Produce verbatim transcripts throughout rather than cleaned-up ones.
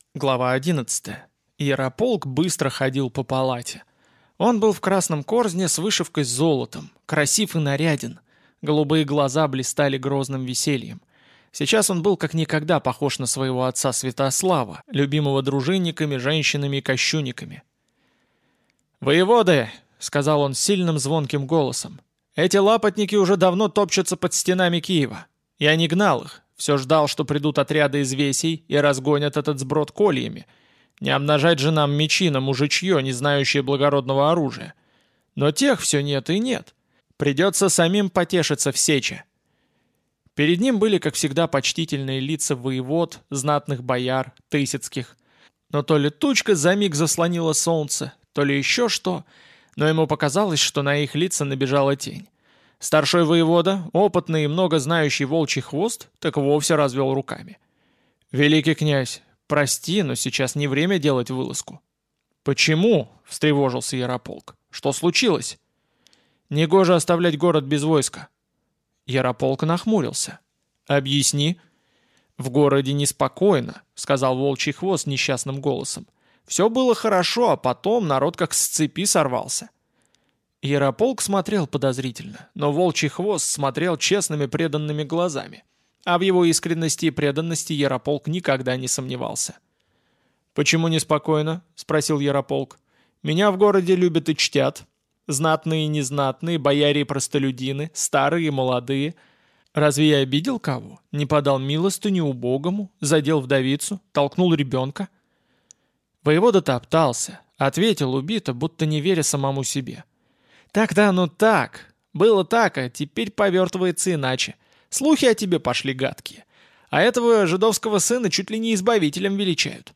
Глава одиннадцатая. Ярополк быстро ходил по палате. Он был в красном корзне с вышивкой с золотом, красив и наряден. Голубые глаза блистали грозным весельем. Сейчас он был как никогда похож на своего отца Святослава, любимого дружинниками, женщинами и кощунниками. «Воеводы!» — сказал он сильным звонким голосом. «Эти лапотники уже давно топчутся под стенами Киева. Я не гнал их, все ждал, что придут отряды из весей и разгонят этот сброд кольями. Не обнажать же нам мечи на мужичье, не знающее благородного оружия. Но тех все нет и нет. Придется самим потешиться в сече». Перед ним были, как всегда, почтительные лица воевод, знатных бояр, тысяцких. Но то ли тучка за миг заслонила солнце, то ли еще что, но ему показалось, что на их лица набежала тень. Старший воевода, опытный и много знающий волчий хвост, так вовсе развел руками. «Великий князь, прости, но сейчас не время делать вылазку». «Почему?» — встревожился Ярополк. «Что случилось?» «Негоже оставлять город без войска». Ярополк нахмурился. «Объясни». «В городе неспокойно», — сказал волчий хвост несчастным голосом. «Все было хорошо, а потом народ как с цепи сорвался». Ярополк смотрел подозрительно, но волчий хвост смотрел честными преданными глазами. А в его искренности и преданности Ярополк никогда не сомневался. «Почему неспокойно?» — спросил Ярополк. «Меня в городе любят и чтят. Знатные и незнатные, бояре и простолюдины, старые и молодые. Разве я обидел кого? Не подал милостыню убогому, задел вдовицу, толкнул ребенка?» Воевода топтался, ответил убито, будто не веря самому себе. «Так-то оно так. Было так, а теперь повертывается иначе. Слухи о тебе пошли гадкие. А этого жидовского сына чуть ли не избавителем величают».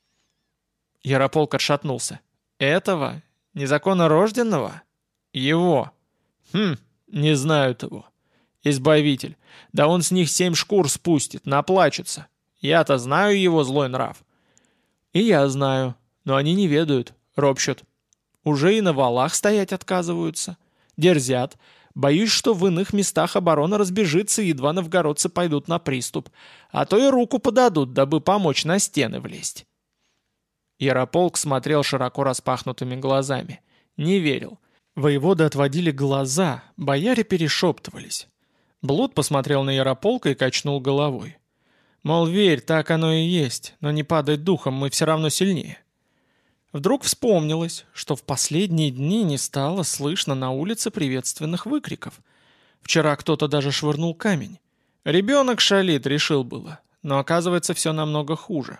Ярополк отшатнулся. «Этого? Незаконно рожденного? Его? Хм, не знаю того. Избавитель. Да он с них семь шкур спустит, наплачется. Я-то знаю его злой нрав». «И я знаю, но они не ведают, ропщут. Уже и на валах стоять отказываются. Дерзят. Боюсь, что в иных местах оборона разбежится, и едва новгородцы пойдут на приступ. А то и руку подадут, дабы помочь на стены влезть». Ярополк смотрел широко распахнутыми глазами. Не верил. Воеводы отводили глаза, бояре перешептывались. Блуд посмотрел на Ярополка и качнул головой. Мол, верь, так оно и есть, но не падай духом, мы все равно сильнее. Вдруг вспомнилось, что в последние дни не стало слышно на улице приветственных выкриков. Вчера кто-то даже швырнул камень. Ребенок шалит, решил было, но оказывается все намного хуже.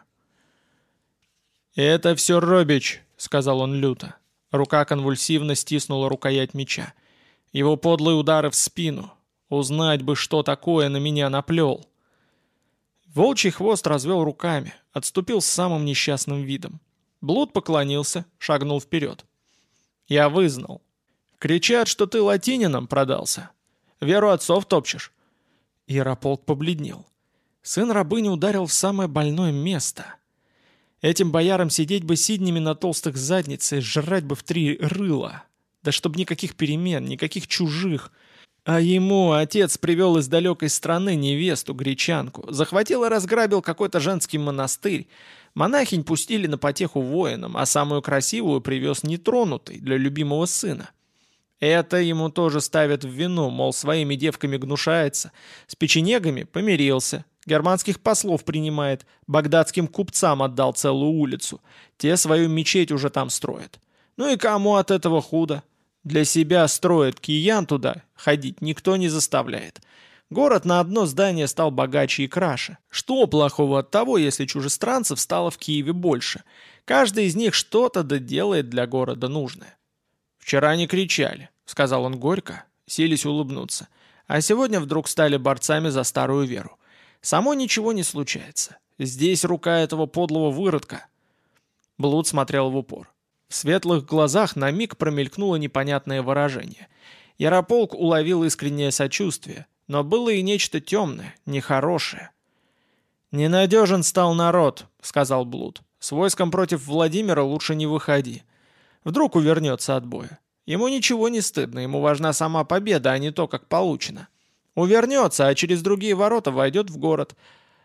«Это все Робич», — сказал он люто. Рука конвульсивно стиснула рукоять меча. Его подлые удары в спину. Узнать бы, что такое на меня наплел. Волчий хвост развел руками, отступил с самым несчастным видом. Блуд поклонился, шагнул вперед. «Я вызнал. Кричат, что ты латинином продался. Веру отцов топчешь». Ярополк побледнел. Сын рабыни ударил в самое больное место. Этим боярам сидеть бы сиднями на толстых задницах и жрать бы в три рыла. Да чтоб никаких перемен, никаких чужих. А ему отец привел из далекой страны невесту, гречанку. Захватил и разграбил какой-то женский монастырь. Монахинь пустили на потеху воинам, а самую красивую привез нетронутой для любимого сына. Это ему тоже ставят в вину, мол, своими девками гнушается. С печенегами помирился. Германских послов принимает, багдадским купцам отдал целую улицу. Те свою мечеть уже там строят. Ну и кому от этого худо? Для себя строит, киян туда ходить никто не заставляет. Город на одно здание стал богаче и краше. Что плохого от того, если чужестранцев стало в Киеве больше? Каждый из них что-то да делает для города нужное. «Вчера не кричали», — сказал он горько, сились улыбнуться. А сегодня вдруг стали борцами за старую веру. Само ничего не случается. Здесь рука этого подлого выродка. Блуд смотрел в упор. В светлых глазах на миг промелькнуло непонятное выражение. Ярополк уловил искреннее сочувствие, но было и нечто темное, нехорошее. «Ненадежен стал народ», — сказал Блуд. «С войском против Владимира лучше не выходи. Вдруг увернется от боя. Ему ничего не стыдно, ему важна сама победа, а не то, как получено. Увернется, а через другие ворота войдет в город.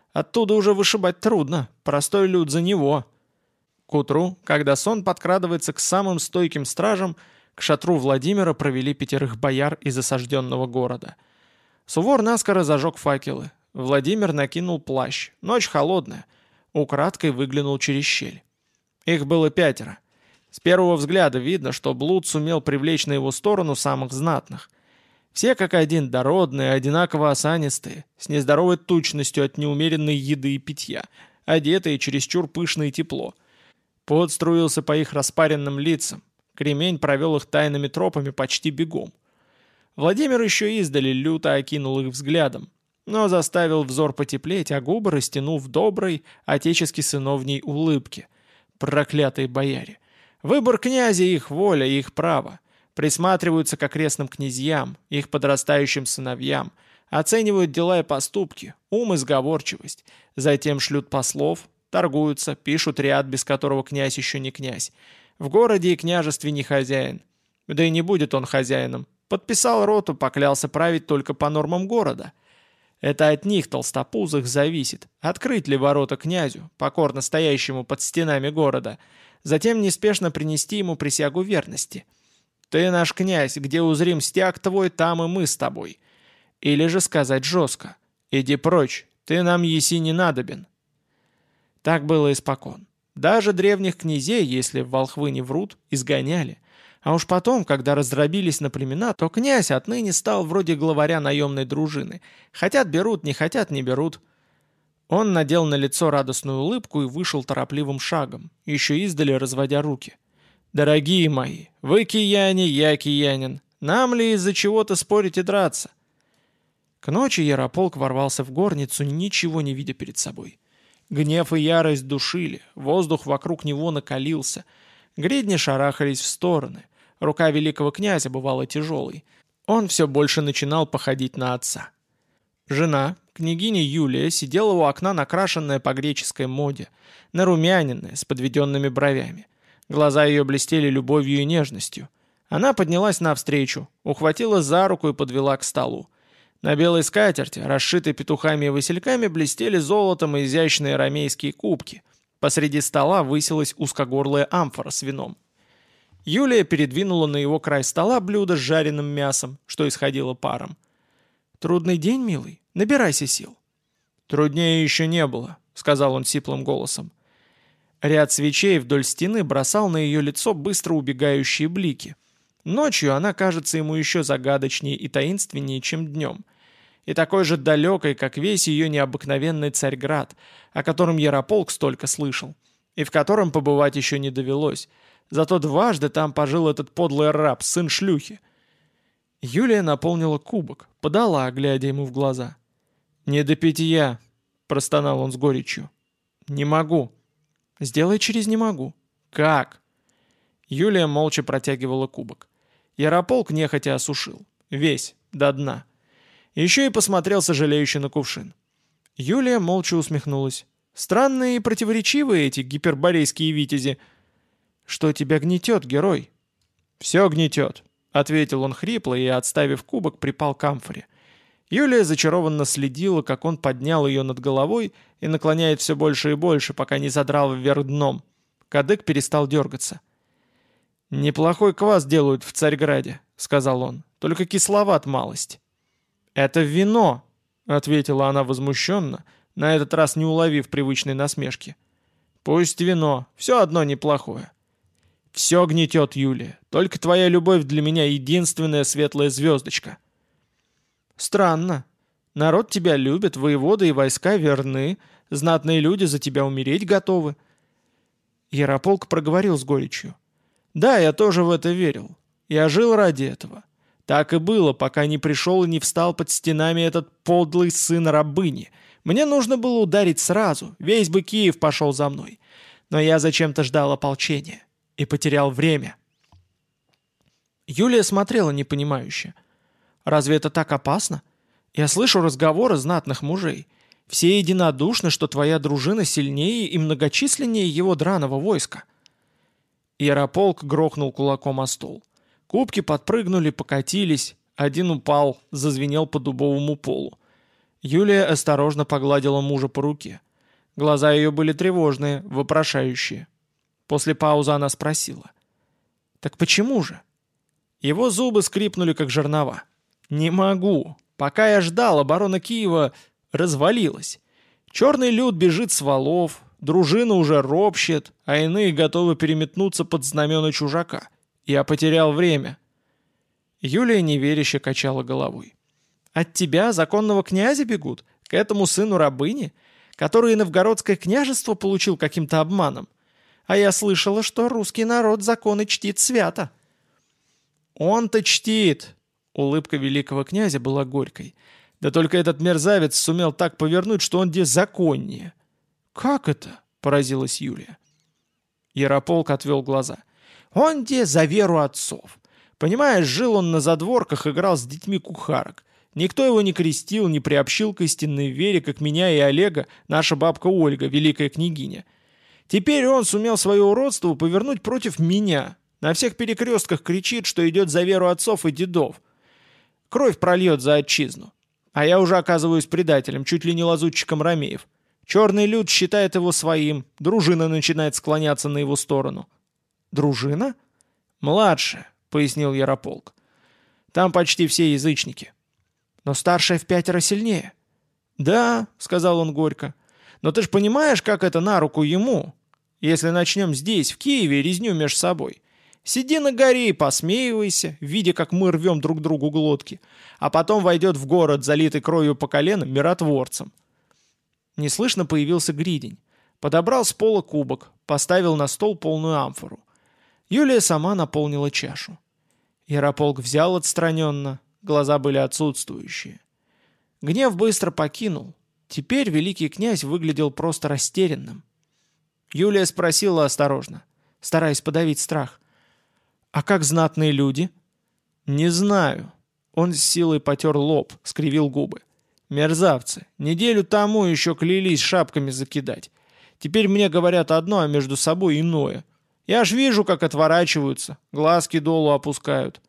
Оттуда уже вышибать трудно, простой люд за него. К утру, когда сон подкрадывается к самым стойким стражам, к шатру Владимира провели пятерых бояр из осажденного города. Сувор наскоро зажег факелы. Владимир накинул плащ. Ночь холодная. Украдкой выглянул через щель. Их было пятеро. С первого взгляда видно, что блуд сумел привлечь на его сторону самых знатных. Все как один дородные, одинаково осанистые, с нездоровой тучностью от неумеренной еды и питья, одетые чересчур пышно и тепло. Пот струился по их распаренным лицам. Кремень провел их тайными тропами почти бегом. Владимир еще издали люто окинул их взглядом, но заставил взор потеплеть, а губы растянув в доброй, отечески сыновней улыбке. Проклятые бояре! Выбор князя — их воля и их право. Присматриваются к окрестным князьям, их подрастающим сыновьям, оценивают дела и поступки, ум и сговорчивость, затем шлют послов, торгуются, пишут ряд, без которого князь еще не князь. В городе и княжестве не хозяин. Да и не будет он хозяином. Подписал роту, поклялся править только по нормам города. Это от них, толстопузых, зависит, открыть ли ворота князю, покорно стоящему под стенами города, затем неспешно принести ему присягу верности. «Ты наш князь, где узрим стяг твой, там и мы с тобой». Или же сказать жестко: «Иди прочь, ты нам еси не надобен». Так было испокон. Даже древних князей, если волхвы не врут, изгоняли. А уж потом, когда раздробились на племена, то князь отныне стал вроде главаря наемной дружины. Хотят — берут, не хотят — не берут. Он надел на лицо радостную улыбку и вышел торопливым шагом, еще издали разводя руки. «Дорогие мои, вы кияне, я киянин. Нам ли из-за чего-то спорить и драться?» К ночи Ярополк ворвался в горницу, ничего не видя перед собой. Гнев и ярость душили, воздух вокруг него накалился, гридни шарахались в стороны, рука великого князя бывала тяжелой. Он все больше начинал походить на отца. Жена, княгиня Юлия, сидела у окна, накрашенная по греческой моде, нарумяненная, с подведенными бровями. Глаза ее блестели любовью и нежностью. Она поднялась навстречу, ухватила за руку и подвела к столу. На белой скатерти, расшитой петухами и васильками, блестели золотом и изящные ромейские кубки. Посреди стола высилась узкогорлая амфора с вином. Юлия передвинула на его край стола блюдо с жареным мясом, что исходило паром. «Трудный день, милый? Набирайся сил». «Труднее еще не было», — сказал он сиплым голосом. Ряд свечей вдоль стены бросал на ее лицо быстро убегающие блики. Ночью она кажется ему еще загадочнее и таинственнее, чем днем. И такой же далекой, как весь ее необыкновенный Царьград, о котором Ярополк столько слышал, и в котором побывать еще не довелось. Зато дважды там пожил этот подлый раб, сын шлюхи. Юлия наполнила кубок, подала, глядя ему в глаза. «Не до питья», — простонал он с горечью. «Не могу». «Сделай через «не могу». «Как?» Юлия молча протягивала кубок. Ярополк нехотя осушил. Весь, до дна. Еще и посмотрел сожалеюще на кувшин. Юлия молча усмехнулась. «Странные и противоречивые эти гиперборейские витязи. Что тебя гнетет, герой?» «Все гнетет», — ответил он хрипло и, отставив кубок, припал к амфоре. Юлия зачарованно следила, как он поднял ее над головой и наклоняет все больше и больше, пока не задрал вверх дном. Кадык перестал дергаться. «Неплохой квас делают в Царьграде», — сказал он, — «только кисловат малость». «Это вино», — ответила она возмущенно, на этот раз не уловив привычной насмешки. «Пусть вино, все одно неплохое». «Все гнетет, Юлия, только твоя любовь для меня единственная светлая звездочка». «Странно. Народ тебя любит, воеводы и войска верны, знатные люди за тебя умереть готовы». Ярополк проговорил с горечью. «Да, я тоже в это верил. Я жил ради этого. Так и было, пока не пришел и не встал под стенами этот подлый сын рабыни. Мне нужно было ударить сразу, весь бы Киев пошел за мной. Но я зачем-то ждал ополчения и потерял время». Юлия смотрела непонимающе. «Разве это так опасно? Я слышу разговоры знатных мужей. Все единодушны, что твоя дружина сильнее и многочисленнее его драного войска». Ярополк грохнул кулаком о стол. Кубки подпрыгнули, покатились. Один упал, зазвенел по дубовому полу. Юлия осторожно погладила мужа по руке. Глаза ее были тревожные, вопрошающие. После паузы она спросила. «Так почему же?» Его зубы скрипнули, как жернова. «Не могу. Пока я ждал, оборона Киева развалилась. Черный люд бежит с валов, дружина уже ропщет, а иные готовы переметнуться под знамена чужака. Я потерял время». Юлия неверяще качала головой. «От тебя, законного князя, бегут? К этому сыну рабыни, который и новгородское княжество получил каким-то обманом? А я слышала, что русский народ законы чтит свято». «Он-то чтит!» Улыбка великого князя была горькой. «Да только этот мерзавец сумел так повернуть, что он где законнее». «Как это?» — поразилась Юлия. Ярополк отвел глаза. «Он где за веру отцов. Понимаешь, жил он на задворках, играл с детьми кухарок. Никто его не крестил, не приобщил к истинной вере, как меня и Олега, наша бабка Ольга, великая княгиня. Теперь он сумел свое уродство повернуть против меня. На всех перекрестках кричит, что идет за веру отцов и дедов. Кровь прольет за отчизну. А я уже оказываюсь предателем, чуть ли не лазутчиком ромеев. Черный люд считает его своим, дружина начинает склоняться на его сторону». «Дружина?» «Младшая», — пояснил Ярополк. «Там почти все язычники». «Но старшая в пятеро сильнее». «Да», — сказал он горько, — «но ты ж понимаешь, как это на руку ему, если начнем здесь, в Киеве, резню меж собой. Сиди на горе и посмеивайся, видя, как мы рвем друг другу глотки, а потом войдет в город, залитый кровью по колено, миротворцем». Неслышно появился Гридень. Подобрал с пола кубок, поставил на стол полную амфору. Юлия сама наполнила чашу. Ярополк взял отстраненно, глаза были отсутствующие. Гнев быстро покинул. Теперь великий князь выглядел просто растерянным. Юлия спросила осторожно, стараясь подавить страх. «А как знатные люди?» «Не знаю». Он с силой потер лоб, скривил губы. «Мерзавцы, неделю тому еще клялись шапками закидать. Теперь мне говорят одно, а между собой иное. Я ж вижу, как отворачиваются, глазки долу опускают.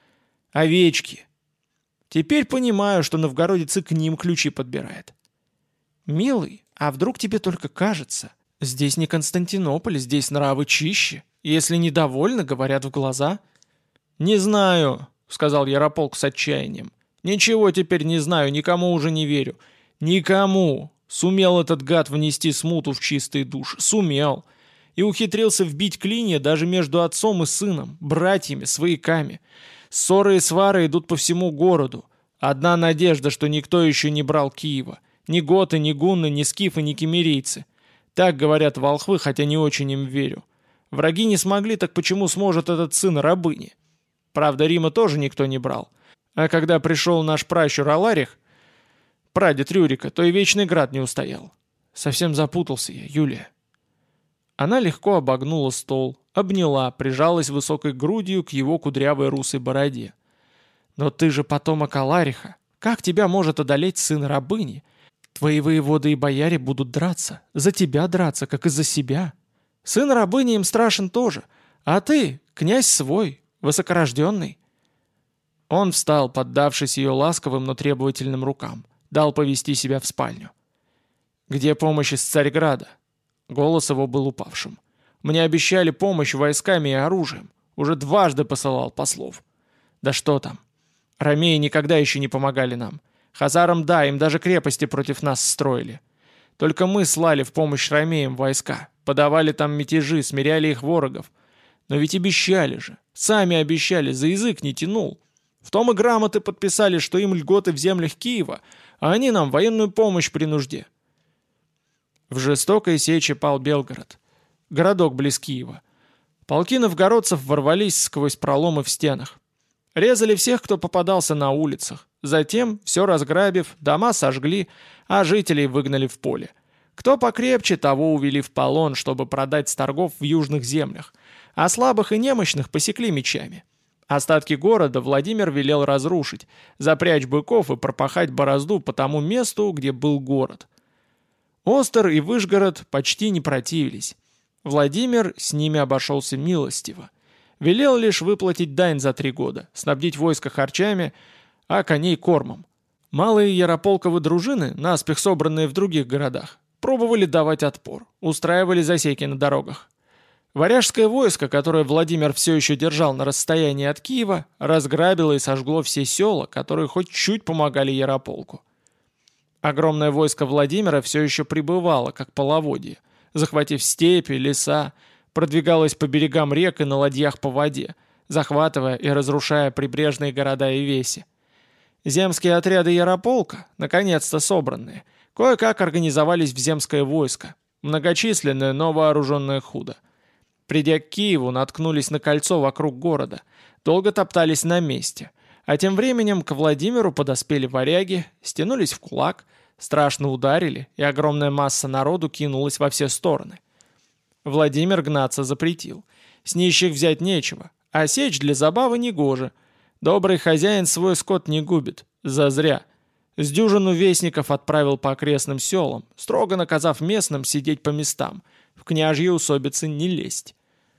Овечки. Теперь понимаю, что новгородец и к ним ключи подбирает». «Милый, а вдруг тебе только кажется? Здесь не Константинополь, здесь нравы чище. Если недовольны, говорят в глаза». «Не знаю», — сказал Ярополк с отчаянием. «Ничего теперь не знаю, никому уже не верю. Никому. Сумел этот гад внести смуту в чистые души. Сумел. И ухитрился вбить клинья даже между отцом и сыном, братьями, свояками. Ссоры и свары идут по всему городу. Одна надежда, что никто еще не брал Киева. Ни готы, ни гунны, ни скифы, ни кемерийцы. Так говорят волхвы, хотя не очень им верю. Враги не смогли, так почему сможет этот сын рабыни? Правда, Рима тоже никто не брал. А когда пришел наш пращур Аларих, прадед Рюрика, то и Вечный Град не устоял. Совсем запутался я, Юлия». Она легко обогнула стол, обняла, прижалась высокой грудью к его кудрявой русой бороде. «Но ты же потомок Алариха. Как тебя может одолеть сын рабыни? Твои воеводы и бояре будут драться, за тебя драться, как и за себя. Сын рабыни им страшен тоже, а ты, князь свой, высокорожденный». Он встал, поддавшись ее ласковым, но требовательным рукам. Дал повести себя в спальню. «Где помощь из Царьграда?» Голос его был упавшим. «Мне обещали помощь войсками и оружием. Уже дважды посылал послов». «Да что там? Ромеи никогда еще не помогали нам. Хазарам, да, им даже крепости против нас строили. Только мы слали в помощь ромеям войска, подавали там мятежи, смиряли их ворогов. Но ведь обещали же, сами обещали, за язык не тянул. В том и грамоты подписали, что им льготы в землях Киева, а они нам военную помощь при нужде». В жестокой сече пал Белгород, городок близ Киева. Полки новгородцев ворвались сквозь проломы в стенах. Резали всех, кто попадался на улицах. Затем, все разграбив, дома сожгли, а жителей выгнали в поле. Кто покрепче, того увели в полон, чтобы продать с торгов в южных землях, а слабых и немощных посекли мечами. Остатки города Владимир велел разрушить, запрячь быков и пропахать борозду по тому месту, где был город. Остер и Выжгород почти не противились. Владимир с ними обошелся милостиво. Велел лишь выплатить дань за три года, снабдить войско харчами, а коней кормом. Малые Ярополковы дружины, наспех собранные в других городах, пробовали давать отпор, устраивали засеки на дорогах. Варяжское войско, которое Владимир все еще держал на расстоянии от Киева, разграбило и сожгло все села, которые хоть чуть помогали Ярополку. Огромное войско Владимира все еще пребывало, как половодье, захватив степи, леса, продвигалось по берегам рек и на ладьях по воде, захватывая и разрушая прибрежные города и веси. Земские отряды Ярополка, наконец-то собранные, кое-как организовались в земское войско, многочисленное, но вооруженное худо. Придя к Киеву, наткнулись на кольцо вокруг города, долго топтались на месте, а тем временем к Владимиру подоспели варяги, стянулись в кулак, страшно ударили, и огромная масса народу кинулась во все стороны. Владимир гнаться запретил. С нищих взять нечего, а сечь для забавы негоже. Добрый хозяин свой скот не губит. Зазря. С дюжину вестников отправил по окрестным селам, строго наказав местным сидеть по местам, в княжьи усобицы не лезть.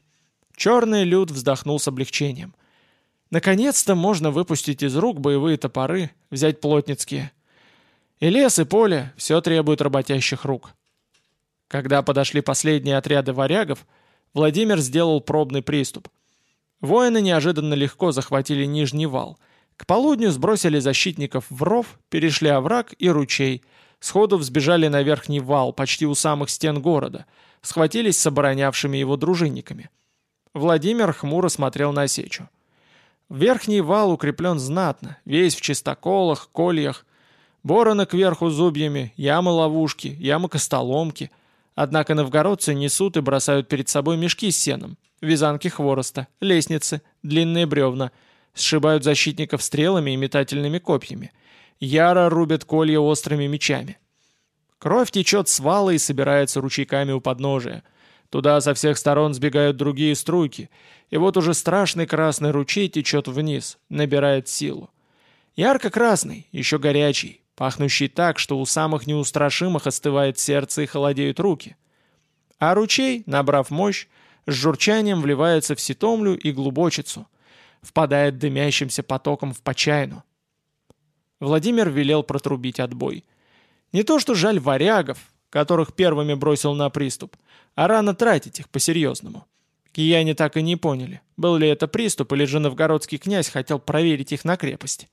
Черный люд вздохнул с облегчением. Наконец-то можно выпустить из рук боевые топоры, взять плотницкие. И лес, и поле — все требует работящих рук. Когда подошли последние отряды варягов, Владимир сделал пробный приступ. Воины неожиданно легко захватили Нижний вал. К полудню сбросили защитников в ров, перешли овраг и ручей, сходу взбежали на Верхний вал, почти у самых стен города, схватились с оборонявшими его дружинниками. Владимир хмуро смотрел на сечу. Верхний вал укреплен знатно, весь в чистоколах, кольях, бороны кверху зубьями, ямы-ловушки, ямы-костоломки. Однако новгородцы несут и бросают перед собой мешки с сеном, вязанки хвороста, лестницы, длинные бревна, сшибают защитников стрелами и метательными копьями, яро рубят колья острыми мечами. Кровь течет с вала и собирается ручейками у подножия. Туда со всех сторон сбегают другие струйки, и вот уже страшный красный ручей течет вниз, набирает силу. Ярко-красный, еще горячий, пахнущий так, что у самых неустрашимых остывает сердце и холодеют руки. А ручей, набрав мощь, с журчанием вливается в Ситомлю и Глубочицу, впадает дымящимся потоком в Почайну. Владимир велел протрубить отбой. Не то что жаль варягов, которых первыми бросил на приступ, а рано тратить их по-серьезному. Кияне так и не поняли, был ли это приступ или же новгородский князь хотел проверить их на крепость.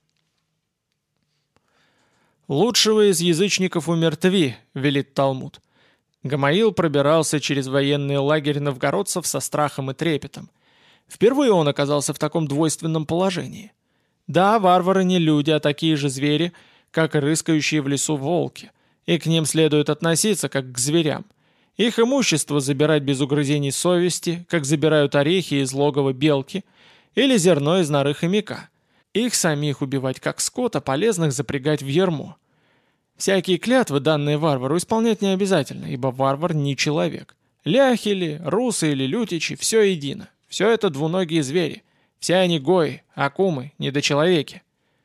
«Лучшего из язычников умертви», — велит Талмуд. Гамаил пробирался через военный лагерь новгородцев со страхом и трепетом. Впервые он оказался в таком двойственном положении. Да, варвары не люди, а такие же звери, как и рыскающие в лесу волки, и к ним следует относиться как к зверям. Их имущество забирать без угрызений совести, как забирают орехи из логова белки или зерно из норы хомяка. Их самих убивать как скота, полезных запрягать в ярмо. Всякие клятвы, данные варвару, исполнять не обязательно, ибо варвар не человек. Ляхи ли, русы или лютичи, все едино. Все это двуногие звери. Все они гои, акумы, недочеловеки.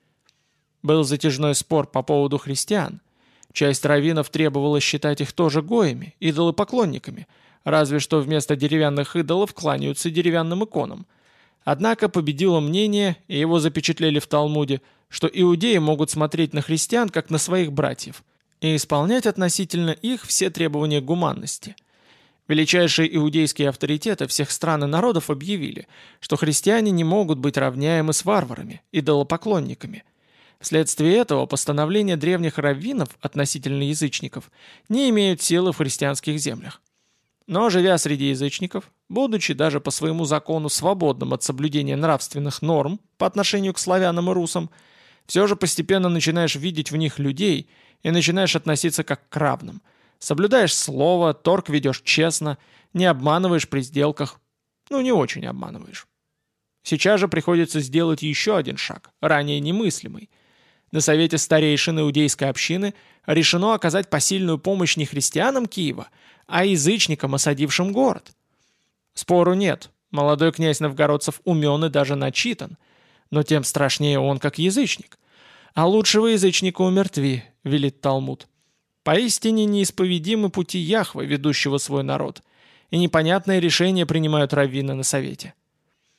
Был затяжной спор по поводу христиан. Часть раввинов требовала считать их тоже гоями, идолопоклонниками, разве что вместо деревянных идолов кланяются деревянным иконам. Однако победило мнение, и его запечатлели в Талмуде, что иудеи могут смотреть на христиан как на своих братьев и исполнять относительно их все требования гуманности. Величайшие иудейские авторитеты всех стран и народов объявили, что христиане не могут быть равняемы с варварами, идолопоклонниками. Вследствие этого постановления древних раввинов относительно язычников не имеют силы в христианских землях. Но, живя среди язычников, будучи даже по своему закону свободным от соблюдения нравственных норм по отношению к славянам и русам, все же постепенно начинаешь видеть в них людей и начинаешь относиться как к равным. Соблюдаешь слово, торг ведешь честно, не обманываешь при сделках. Ну, не очень обманываешь. Сейчас же приходится сделать еще один шаг, ранее немыслимый. На совете старейшин иудейской общины решено оказать посильную помощь не христианам Киева, а язычникам, осадившим город. Спору нет, молодой князь новгородцев умен и даже начитан, но тем страшнее он как язычник. А лучшего язычника умертви, велит Талмуд. Поистине неисповедимы пути Яхвы, ведущего свой народ, и непонятные решения принимают раввины на совете.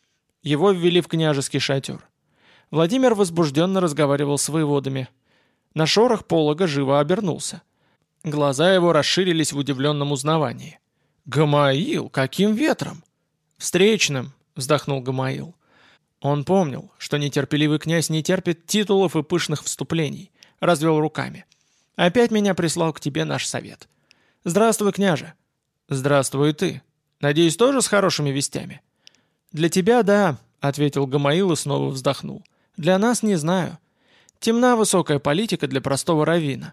Его ввели в княжеский шатер. Владимир возбужденно разговаривал с воеводами. На шорох полога живо обернулся. Глаза его расширились в удивленном узнавании. «Гамаил, каким ветром?» «Встречным», — вздохнул Гамаил. Он помнил, что нетерпеливый князь не терпит титулов и пышных вступлений. Развел руками. «Опять меня прислал к тебе наш совет. Здравствуй, княже». «Здравствуй и ты. Надеюсь, тоже с хорошими вестями?» «Для тебя, да», — ответил Гамаил и снова вздохнул. «Для нас не знаю. Темна высокая политика для простого раввина».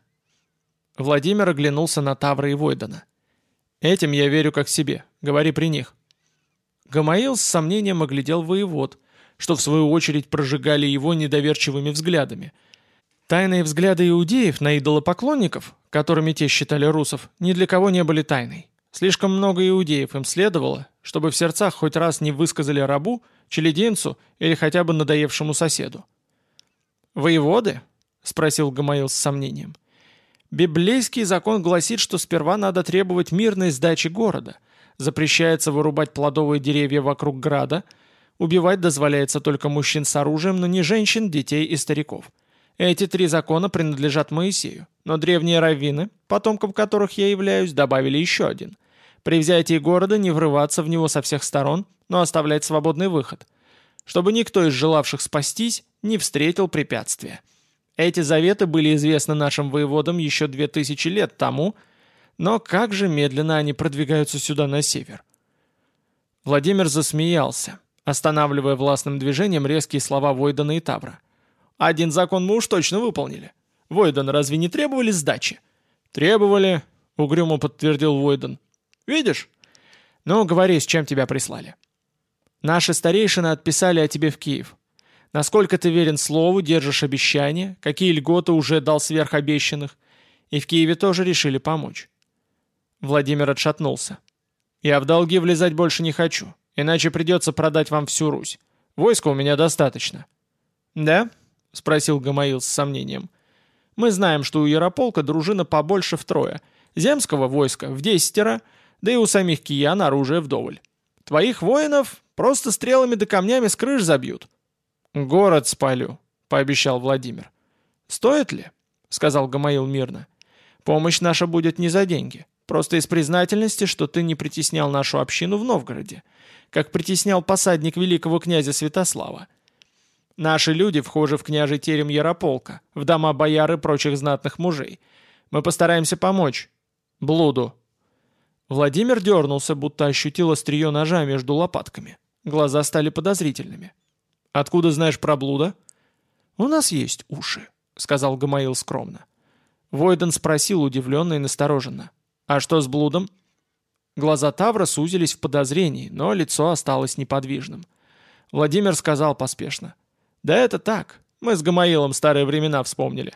Владимир оглянулся на Тавра и Войдана. «Этим я верю как себе. Говори при них». Гамаил с сомнением оглядел воевод, что в свою очередь прожигали его недоверчивыми взглядами. Тайные взгляды иудеев на идолопоклонников, которыми те считали русов, ни для кого не были тайной. Слишком много иудеев им следовало, чтобы в сердцах хоть раз не высказали рабу, челядинцу или хотя бы надоевшему соседу. «Воеводы?» — спросил Гамаил с сомнением. «Библейский закон гласит, что сперва надо требовать мирной сдачи города. Запрещается вырубать плодовые деревья вокруг града. Убивать дозволяется только мужчин с оружием, но не женщин, детей и стариков. Эти три закона принадлежат Моисею, но древние раввины, потомком которых я являюсь, добавили еще один. При взятии города не врываться в него со всех сторон, но оставлять свободный выход, чтобы никто из желавших спастись не встретил препятствия. Эти заветы были известны нашим воеводам еще две тысячи лет тому, но как же медленно они продвигаются сюда на север». Владимир засмеялся, останавливая властным движением резкие слова Войдана и Тавра. «Один закон мы уж точно выполнили. Войдан, разве не требовали сдачи?» «Требовали», — угрюмо подтвердил Войдан. «Видишь? Ну, говори, с чем тебя прислали». «Наши старейшины отписали о тебе в Киев. Насколько ты верен слову, держишь обещания, какие льготы уже дал сверх обещанных, и в Киеве тоже решили помочь». Владимир отшатнулся. «Я в долги влезать больше не хочу, иначе придется продать вам всю Русь. Войска у меня достаточно». «Да?» — спросил Гамаил с сомнением. «Мы знаем, что у Ярополка дружина побольше втрое, земского войска в десятеро, да и у самих киян оружие вдоволь. Твоих воинов просто стрелами да камнями с крыш забьют». «Город спалю», — пообещал Владимир. «Стоит ли?» — сказал Гамаил мирно. «Помощь наша будет не за деньги, просто из признательности, что ты не притеснял нашу общину в Новгороде, как притеснял посадник великого князя Святослава. Наши люди вхожи в княжий терем Ярополка, в дома бояр и прочих знатных мужей. Мы постараемся помочь. Блуду». Владимир дернулся, будто ощутил острие ножа между лопатками. Глаза стали подозрительными. «Откуда знаешь про блуда?» «У нас есть уши», — сказал Гамаил скромно. Войдан спросил удивленно и настороженно. «А что с блудом?» Глаза Тавра сузились в подозрении, но лицо осталось неподвижным. Владимир сказал поспешно. «Да это так, мы с Гамаилом старые времена вспомнили».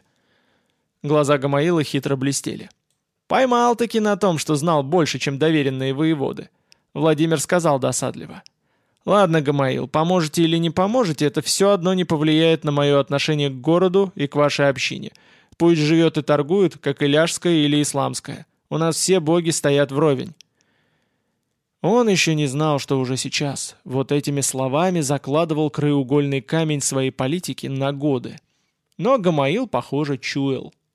Глаза Гамаила хитро блестели. «Поймал-таки на том, что знал больше, чем доверенные воеводы», — Владимир сказал досадливо. «Ладно, Гамаил, поможете или не поможете, это все одно не повлияет на мое отношение к городу и к вашей общине. Пусть живет и торгует, как и ляжская или исламская. У нас все боги стоят вровень». Он еще не знал, что уже сейчас, вот этими словами закладывал краеугольный камень своей политики на годы. Но Гамаил, похоже, чуял.